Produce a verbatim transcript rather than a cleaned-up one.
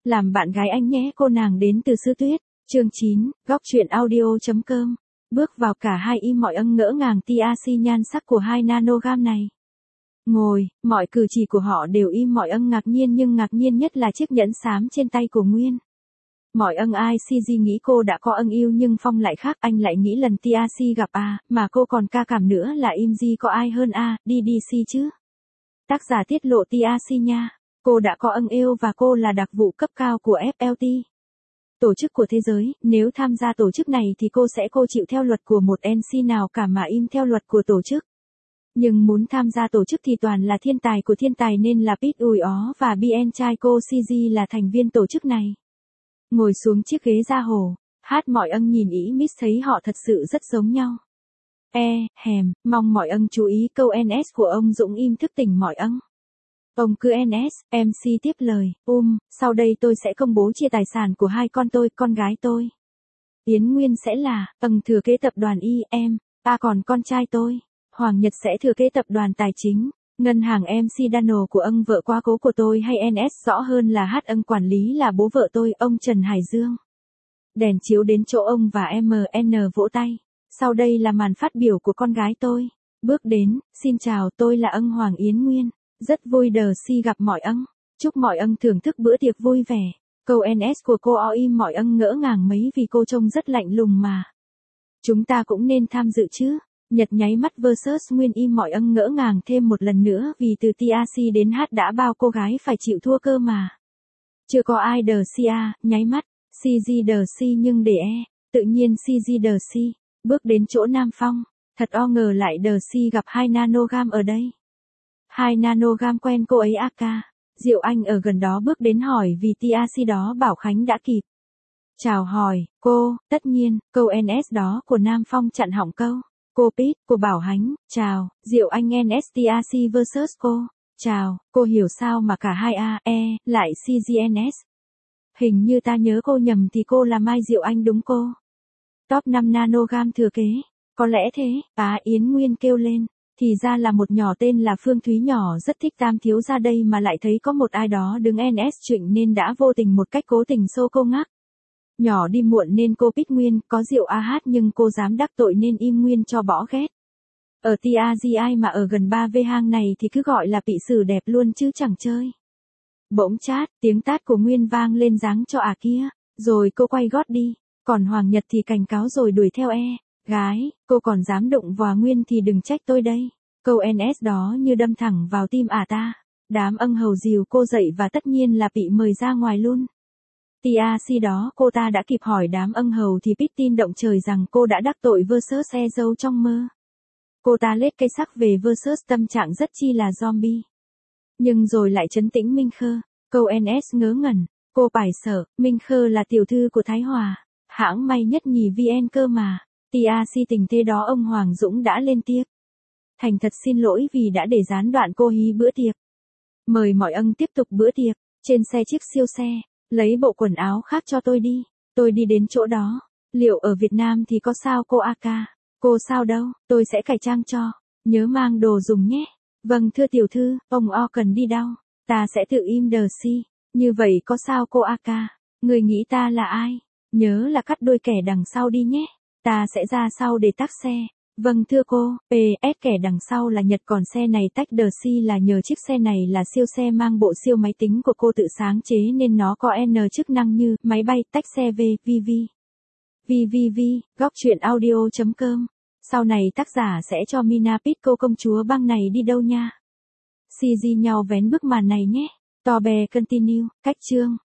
Làm bạn gái anh nhé, cô nàng đến từ xứ tuyết. Chương chín, góc truyện audio.com. Bước vào cả hai im mọi ân ngỡ ngàng tê a xê nhan sắc của hai nanogam này. Ngồi, mọi cử chỉ của họ đều im mọi ân ngạc nhiên nhưng ngạc nhiên nhất là chiếc nhẫn xám trên tay của Nguyên. Mọi ân ai xê giê nghĩ cô đã có ân yêu nhưng Phong lại khác, anh lại nghĩ lần tê a xê gặp A, mà cô còn ca cảm nữa là im gì có ai hơn A, đi đi xê chứ. Tác giả tiết lộ tê a xê nha. Cô đã có ân yêu và cô là đặc vụ cấp cao của ép lờ tê. Tổ chức của thế giới, nếu tham gia tổ chức này thì cô sẽ cô chịu theo luật của một en xê nào cả mà im theo luật của tổ chức. Nhưng muốn tham gia tổ chức thì toàn là thiên tài của thiên tài nên là Pete ủi ó và Bien trai cô xê giê là thành viên tổ chức này. Ngồi xuống chiếc ghế da hồ, hát mọi ân nhìn ý Miss thấy họ thật sự rất giống nhau. E, hèm, mong mọi ân chú ý câu en ét của ông Dũng im thức tỉnh mọi ân. Ông cứ en ét, em xê tiếp lời, um, sau đây tôi sẽ công bố chia tài sản của hai con tôi, con gái tôi. Yến Nguyên sẽ là, ân thừa kế tập đoàn i em, ta còn con trai tôi, Hoàng Nhật sẽ thừa kế tập đoàn tài chính, ngân hàng em xê Dano của ân vợ quá cố của tôi hay en ét rõ hơn là hát ân quản lý là bố vợ tôi, ông Trần Hải Dương. Đèn chiếu đến chỗ ông và em en vỗ tay. Sau đây là màn phát biểu của con gái tôi. Bước đến, xin chào tôi là ân Hoàng Yến Nguyên. Rất vui đờ si gặp mọi ân. Chúc mọi ân thưởng thức bữa tiệc vui vẻ. Câu en ét của cô o im mọi ân ngỡ ngàng mấy vì cô trông rất lạnh lùng mà. Chúng ta cũng nên tham dự chứ. Nhật nháy mắt versus Nguyên im mọi ân ngỡ ngàng thêm một lần nữa vì từ tê a xê đến hát đã bao cô gái phải chịu thua cơ mà. Chưa có ai đờ si a, nháy mắt, xê giê đờ si nhưng để e, tự nhiên xê giê đờ si, bước đến chỗ Nam Phong, thật o ngờ lại đờ si gặp hai nanogam ở đây. Hai nanogam quen cô ấy a ca, Diệu Anh ở gần đó bước đến hỏi vì tê a xê đó bảo Khánh đã kịp. Chào hỏi, cô, tất nhiên, câu en ét đó của Nam Phong chặn hỏng câu. Cô Pete, cô Bảo Hánh, chào, Diệu Anh en ét tê a xê versus cô, chào, cô hiểu sao mà cả hai A, E, lại xê giê en ét. Hình như ta nhớ cô nhầm thì cô là Mai Diệu Anh đúng cô. Top năm nanogam thừa kế, có lẽ thế, á Yến Nguyên kêu lên, thì ra là một nhỏ tên là Phương Thúy nhỏ rất thích Tam thiếu ra đây mà lại thấy có một ai đó đứng en ét trịnh nên đã vô tình một cách cố tình xô cô ngắc. Nhỏ đi muộn nên cô Pete Nguyên, có Diệu A hát nhưng cô dám đắc tội nên im Nguyên cho bỏ ghét. Ở tê a giê ai mà ở gần ba vê hang này thì cứ gọi là bị xử đẹp luôn chứ chẳng chơi. Bỗng chát, tiếng tát của Nguyên vang lên dáng cho à kia, rồi cô quay gót đi, còn Hoàng Nhật thì cảnh cáo rồi đuổi theo e, gái, cô còn dám đụng vào Nguyên thì đừng trách tôi đây. Câu en ét đó như đâm thẳng vào tim à ta, đám ân hầu dìu cô dậy và tất nhiên là bị mời ra ngoài luôn. tê a xê đó cô ta đã kịp hỏi đám ân hầu thì Pete tin động trời rằng cô đã đắc tội versus e dâu trong mơ. Cô ta lết cây sắc về versus tâm trạng rất chi là zombie. Nhưng rồi lại trấn tĩnh Minh Khơ, câu en ét ngớ ngẩn, cô phải sợ, Minh Khơ là tiểu thư của Thái Hòa, hãng may nhất nhì vê en cơ mà, tê a xê tình thế đó ông Hoàng Dũng đã lên tiếp. Thành thật xin lỗi vì đã để gián đoạn cô hí bữa tiệc. Mời mọi ân tiếp tục bữa tiệc, trên xe chiếc siêu xe. Lấy bộ quần áo khác cho tôi đi, tôi đi đến chỗ đó. Liệu ở Việt Nam thì có sao cô a ca? Cô sao đâu, tôi sẽ cải trang cho. Nhớ mang đồ dùng nhé. Vâng thưa tiểu thư, ông o cần đi đâu? Ta sẽ tự im đờ si. Như vậy có sao cô a ca? Người nghĩ ta là ai? Nhớ là cắt đôi kẻ đằng sau đi nhé. Ta sẽ ra sau để tắc xe. Vâng thưa cô, pê ét kẻ đằng sau là Nhật còn xe này tách đờ si là nhờ chiếc xe này là siêu xe mang bộ siêu máy tính của cô tự sáng chế nên nó có N chức năng như máy bay, tách xe V, vê vê. vê vê vê, góc truyện audio.com. Sau này tác giả sẽ cho Mina Pete cô công chúa băng này đi đâu nha. xê giê nhau vén bức màn này nhé. To bè continue, cách chương.